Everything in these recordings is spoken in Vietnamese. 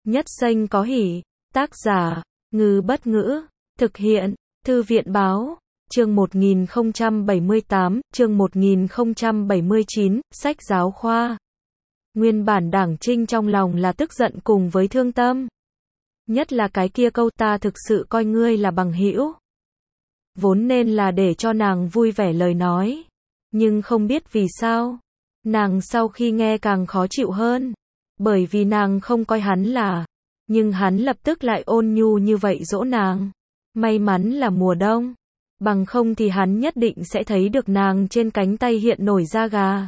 Nhất xanh có hỉ. Tác giả, Ngư Bất Ngữ. Thực hiện, Thư viện Báo. Chương 1078, chương 1079, sách giáo khoa. Nguyên bản Đảng Trinh trong lòng là tức giận cùng với thương tâm. Nhất là cái kia câu ta thực sự coi ngươi là bằng hữu. Vốn nên là để cho nàng vui vẻ lời nói. Nhưng không biết vì sao. Nàng sau khi nghe càng khó chịu hơn. Bởi vì nàng không coi hắn là. Nhưng hắn lập tức lại ôn nhu như vậy dỗ nàng. May mắn là mùa đông. Bằng không thì hắn nhất định sẽ thấy được nàng trên cánh tay hiện nổi da gà.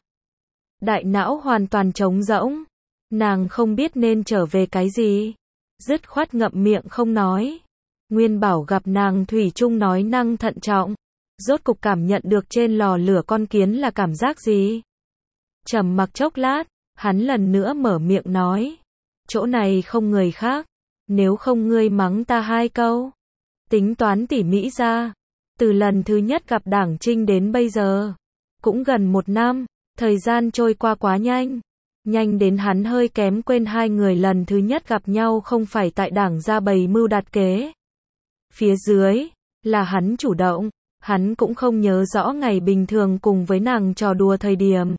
Đại não hoàn toàn trống rỗng. Nàng không biết nên trở về cái gì. Dứt khoát ngậm miệng không nói. Nguyên Bảo gặp nàng thủy chung nói năng thận trọng. Rốt cục cảm nhận được trên lò lửa con kiến là cảm giác gì. Trầm mặc chốc lát, hắn lần nữa mở miệng nói. Chỗ này không người khác. Nếu không ngươi mắng ta 2 câu. Tính toán tỉ mỉ ra. Từ lần thứ nhất gặp Đảng Trinh đến bây giờ. Cũng gần 1 năm. Thời gian trôi qua quá nhanh. Nhanh đến hắn hơi kém quên 2 người lần thứ nhất gặp nhau không phải tại Đảng gia bày mưu đặt kế. Phía dưới, là hắn chủ động. Hắn cũng không nhớ rõ ngày bình thường cùng với nàng trò đùa thời điểm.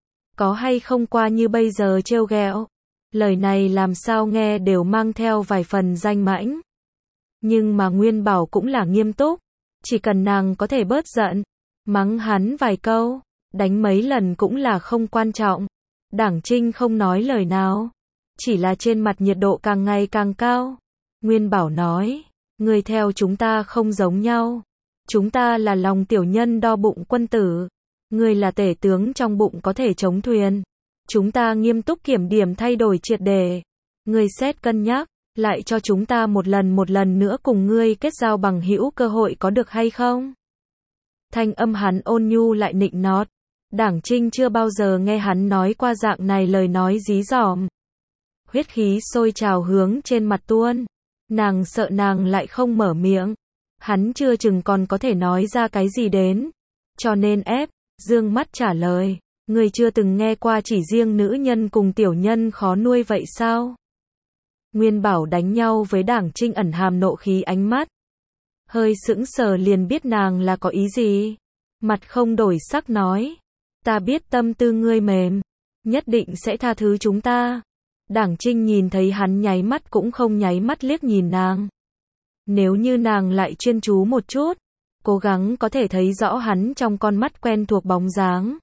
Có hay không qua như bây giờ trêu ghẹo. Lời này làm sao nghe đều mang theo vài phần danh mãnh. Nhưng mà Nguyên Bảo cũng là nghiêm túc. Chỉ cần nàng có thể bớt giận. Mắng hắn vài câu. Đánh mấy lần cũng là không quan trọng. Đảng Trinh không nói lời nào. Chỉ là trên mặt nhiệt độ càng ngày càng cao. Nguyên Bảo nói. Người theo chúng ta không giống nhau. Chúng ta là lòng tiểu nhân đo bụng quân tử. Người là tể tướng trong bụng có thể chống thuyền. Chúng ta nghiêm túc kiểm điểm thay đổi triệt để. Ngươi xét cân nhắc, lại cho chúng ta một lần nữa cùng ngươi kết giao bằng hữu cơ hội có được hay không? Thanh âm hắn ôn nhu lại nịnh nót. Đảng Trinh chưa bao giờ nghe hắn nói qua dạng này lời nói dí dỏm. Huyết khí sôi trào hướng trên mặt tuôn. Nàng sợ nàng lại không mở miệng. Hắn chưa chừng còn có thể nói ra cái gì đến. Cho nên dương mắt trả lời. Người chưa từng nghe qua chỉ riêng nữ nhân cùng tiểu nhân khó nuôi vậy sao? Nguyên Bảo đánh nhau với Đảng Trinh ẩn hàm nộ khí ánh mắt. Hơi sững sờ liền biết nàng là có ý gì. Mặt không đổi sắc nói. Ta biết tâm tư ngươi mềm. Nhất định sẽ tha thứ chúng ta. Đảng Trinh nhìn thấy hắn nháy mắt cũng không nháy mắt liếc nhìn nàng. Nếu như nàng lại chuyên chú một chút. Cố gắng có thể thấy rõ hắn trong con mắt quen thuộc bóng dáng.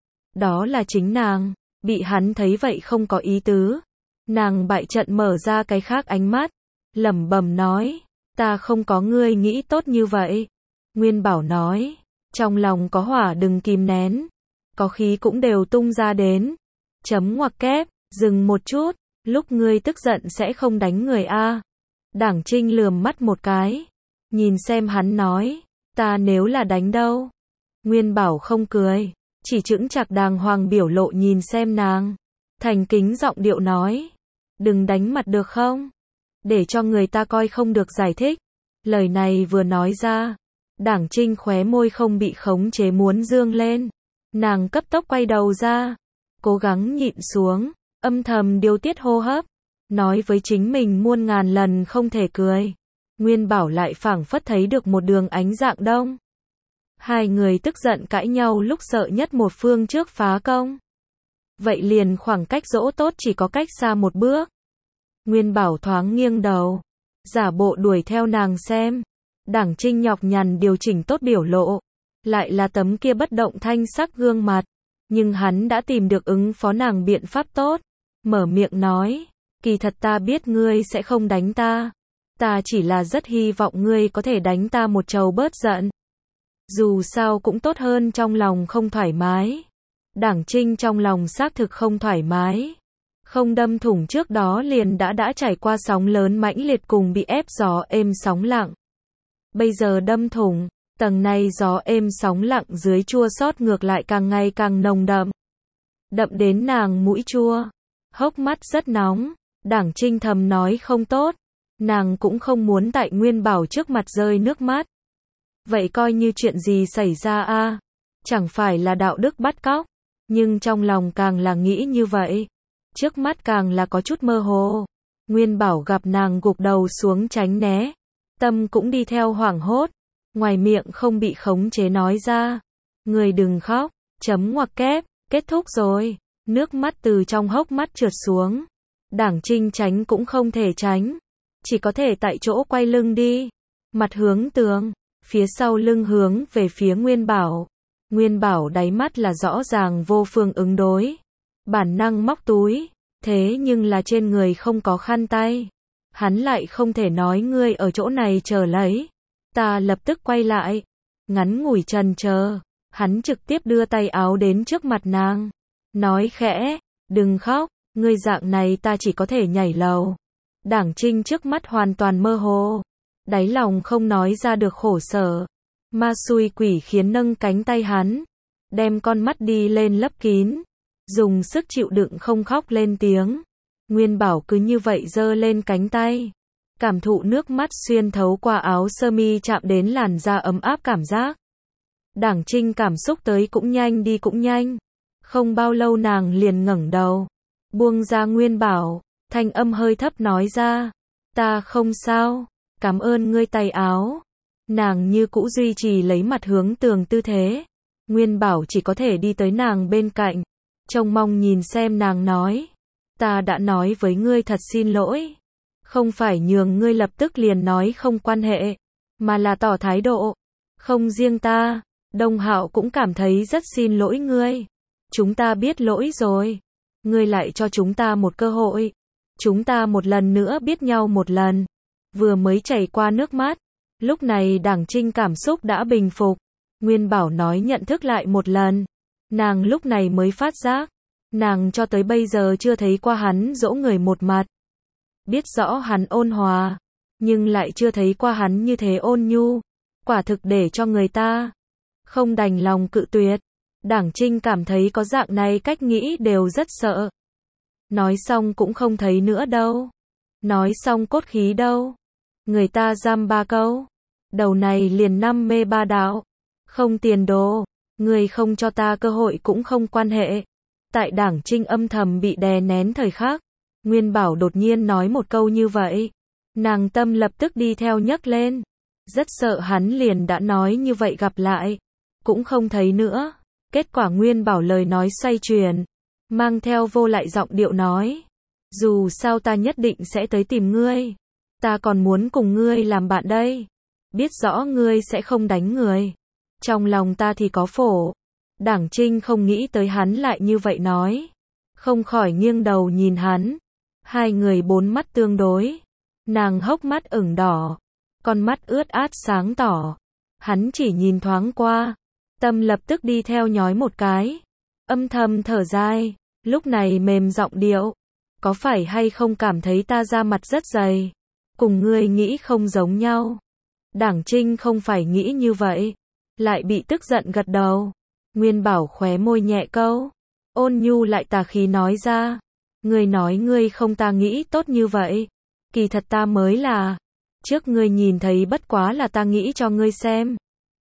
Đó là chính nàng. Bị hắn thấy vậy không có ý tứ. Nàng bại trận mở ra cái khác ánh mắt. Lẩm bẩm nói. Ta không có ngươi nghĩ tốt như vậy. Nguyên Bảo nói. Trong lòng có hỏa đừng kìm nén. Có khí cũng đều tung ra đến. Chấm ngoặc kép. Dừng một chút. Lúc ngươi tức giận sẽ không đánh người a. Đảng Trinh lườm mắt một cái. Nhìn xem hắn nói. Ta nếu là đánh đâu. Nguyên Bảo không cười. Chỉ chững chạc đàng hoàng biểu lộ nhìn xem nàng. Thành kính giọng điệu nói. Đừng đánh mặt được không? Để cho người ta coi không được giải thích. Lời này vừa nói ra. Đảng Trinh khóe môi không bị khống chế muốn dương lên. Nàng cấp tốc quay đầu ra. Cố gắng nhịn xuống. Âm thầm điều tiết hô hấp. Nói với chính mình muôn ngàn lần không thể cười. Nguyên Bảo lại phảng phất thấy được một đường ánh dạng đông. 2 người tức giận cãi nhau lúc sợ nhất một phương trước phá công. Vậy liền khoảng cách dỗ tốt chỉ có cách xa một bước. Nguyên Bảo thoáng nghiêng đầu. Giả bộ đuổi theo nàng xem. Đảng Trinh nhọc nhằn điều chỉnh tốt biểu lộ. Lại là tấm kia bất động thanh sắc gương mặt. Nhưng hắn đã tìm được ứng phó nàng biện pháp tốt. Mở miệng nói. Kỳ thật ta biết ngươi sẽ không đánh ta. Ta chỉ là rất hy vọng ngươi có thể đánh ta một trầu bớt giận. Dù sao cũng tốt hơn trong lòng không thoải mái. Đảng Trinh trong lòng xác thực không thoải mái. Không đâm thủng trước đó liền đã trải qua sóng lớn mãnh liệt cùng bị ép gió êm sóng lặng. Bây giờ đâm thủng, tầng này gió êm sóng lặng dưới chua xót ngược lại càng ngày càng nồng đậm. Đậm đến nàng mũi chua. Hốc mắt rất nóng. Đảng Trinh thầm nói không tốt. Nàng cũng không muốn tại Nguyên Bảo trước mặt rơi nước mắt. Vậy coi như chuyện gì xảy ra a? Chẳng phải là đạo đức bắt cóc. Nhưng trong lòng càng là nghĩ như vậy. Trước mắt càng là có chút mơ hồ. Nguyên Bảo gặp nàng gục đầu xuống tránh né, tâm cũng đi theo hoảng hốt, ngoài miệng không bị khống chế nói ra, người đừng khóc, chấm ngoặc kép, kết thúc rồi, nước mắt từ trong hốc mắt trượt xuống. Đảng Trinh tránh cũng không thể tránh, chỉ có thể tại chỗ quay lưng đi, mặt hướng tường, phía sau lưng hướng về phía Nguyên Bảo. Nguyên Bảo đáy mắt là rõ ràng vô phương ứng đối, bản năng móc túi, thế nhưng là trên người không có khăn tay. Hắn lại không thể nói ngươi ở chỗ này chờ lấy. Ta lập tức quay lại, ngắn ngủi chần chờ, hắn trực tiếp đưa tay áo đến trước mặt nàng, nói khẽ, đừng khóc, ngươi dạng này ta chỉ có thể nhảy lầu. Đảng Trinh trước mắt hoàn toàn mơ hồ, đáy lòng không nói ra được khổ sở. Ma xui quỷ khiến nâng cánh tay hắn, đem con mắt đi lên lấp kín, dùng sức chịu đựng không khóc lên tiếng. Nguyên Bảo cứ như vậy giơ lên cánh tay, cảm thụ nước mắt xuyên thấu qua áo sơ mi chạm đến làn da ấm áp cảm giác. Đảng Trinh cảm xúc tới cũng nhanh đi cũng nhanh, không bao lâu nàng liền ngẩng đầu, buông ra Nguyên Bảo, thanh âm hơi thấp nói ra, ta không sao, cảm ơn ngươi tay áo. Nàng như cũ duy trì lấy mặt hướng tường tư thế, Nguyên Bảo chỉ có thể đi tới nàng bên cạnh, trông mong nhìn xem nàng nói, ta đã nói với ngươi thật xin lỗi, không phải nhường ngươi lập tức liền nói không quan hệ, mà là tỏ thái độ, không riêng ta, Đông Hạo cũng cảm thấy rất xin lỗi ngươi, chúng ta biết lỗi rồi, ngươi lại cho chúng ta một cơ hội, chúng ta một lần nữa biết nhau một lần. Vừa mới chảy qua nước mắt, lúc này Đảng Trinh cảm xúc đã bình phục, Nguyên Bảo nói nhận thức lại một lần, nàng lúc này mới phát giác, nàng cho tới bây giờ chưa thấy qua hắn dỗ người một mặt. Biết rõ hắn ôn hòa, nhưng lại chưa thấy qua hắn như thế ôn nhu, quả thực để cho người ta không đành lòng cự tuyệt. Đảng Trinh cảm thấy có dạng này cách nghĩ đều rất sợ. Nói xong cũng không thấy nữa đâu. Nói xong cốt khí đâu. Người ta giam 3 câu. Đầu này liền 5 mê 3 đạo. Không tiền đồ. Người không cho ta cơ hội cũng không quan hệ. Tại Đảng Trinh âm thầm bị đè nén thời khắc, Nguyên Bảo đột nhiên nói một câu như vậy. Nàng tâm lập tức đi theo nhấc lên. Rất sợ hắn liền đã nói như vậy gặp lại. Cũng không thấy nữa. Kết quả Nguyên Bảo lời nói xoay chuyển, mang theo vô lại giọng điệu nói, dù sao ta nhất định sẽ tới tìm ngươi, ta còn muốn cùng ngươi làm bạn đây, biết rõ ngươi sẽ không đánh người, trong lòng ta thì có phổ. Đảng Trinh không nghĩ tới hắn lại như vậy nói, không khỏi nghiêng đầu nhìn hắn, hai người bốn mắt tương đối, nàng hốc mắt ửng đỏ, con mắt ướt át sáng tỏ, hắn chỉ nhìn thoáng qua, tâm lập tức đi theo nhói một cái, âm thầm thở dài, lúc này mềm giọng điệu, có phải hay không cảm thấy ta da mặt rất dày, cùng ngươi nghĩ không giống nhau. Đảng Trinh không phải nghĩ như vậy, lại bị tức giận gật đầu. Nguyên Bảo khóe môi nhẹ câu, ôn nhu lại tà khí nói ra, ngươi nói ngươi không ta nghĩ tốt như vậy, kỳ thật ta mới là, trước ngươi nhìn thấy bất quá là ta nghĩ cho ngươi xem.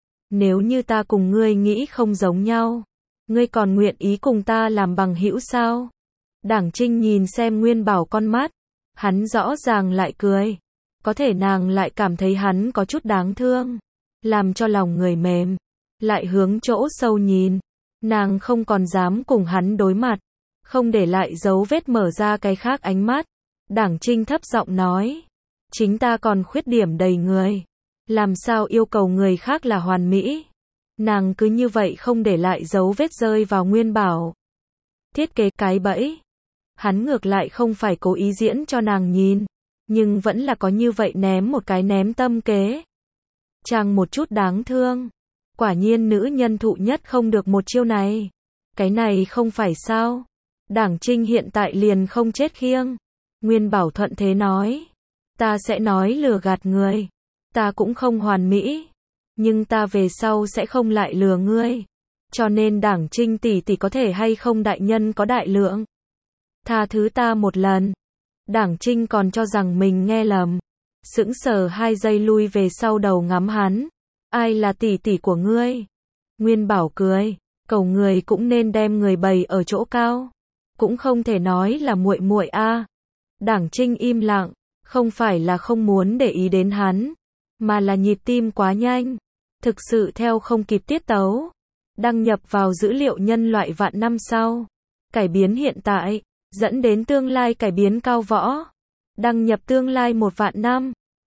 Nếu như ta cùng ngươi nghĩ không giống nhau, ngươi còn nguyện ý cùng ta làm bằng hữu sao? Đảng Trinh nhìn xem Nguyên Bảo con mắt, hắn rõ ràng lại cười, có thể nàng lại cảm thấy hắn có chút đáng thương, làm cho lòng người mềm, lại hướng chỗ sâu nhìn, nàng không còn dám cùng hắn đối mặt, không để lại dấu vết mở ra cái khác ánh mắt. Đảng Trinh thấp giọng nói, chính ta còn khuyết điểm đầy người, làm sao yêu cầu người khác là hoàn mỹ. Nàng cứ như vậy không để lại dấu vết rơi vào Nguyên Bảo. Thiết kế cái bẫy. Hắn ngược lại không phải cố ý diễn cho nàng nhìn, nhưng vẫn là có như vậy ném một cái ném tâm kế. Chàng một chút đáng thương. Quả nhiên nữ nhân thụ nhất không được một chiêu này. Cái này không phải sao. Đảng Trinh hiện tại liền không chết khiêng. Nguyên Bảo thuận thế nói, ta sẽ nói lừa gạt người. Ta cũng không hoàn mỹ, nhưng ta về sau sẽ không lại lừa ngươi. Cho nên Đảng Trinh tỷ tỷ có thể hay không đại nhân có đại lượng. Tha thứ ta một lần. Đảng Trinh còn cho rằng mình nghe lầm. Sững sờ 2 giây lui về sau đầu ngắm hắn. Ai là tỷ tỷ của ngươi? Nguyên Bảo cười, cầu người cũng nên đem người bày ở chỗ cao. Cũng không thể nói là muội muội a. Đảng Trinh im lặng, không phải là không muốn để ý đến hắn, mà là nhịp tim quá nhanh, thực sự theo không kịp tiết tấu. Đăng nhập vào dữ liệu nhân loại vạn năm sau, cải biến hiện tại, dẫn đến tương lai cải biến cao võ. Đăng nhập tương lai 1 vạn năm.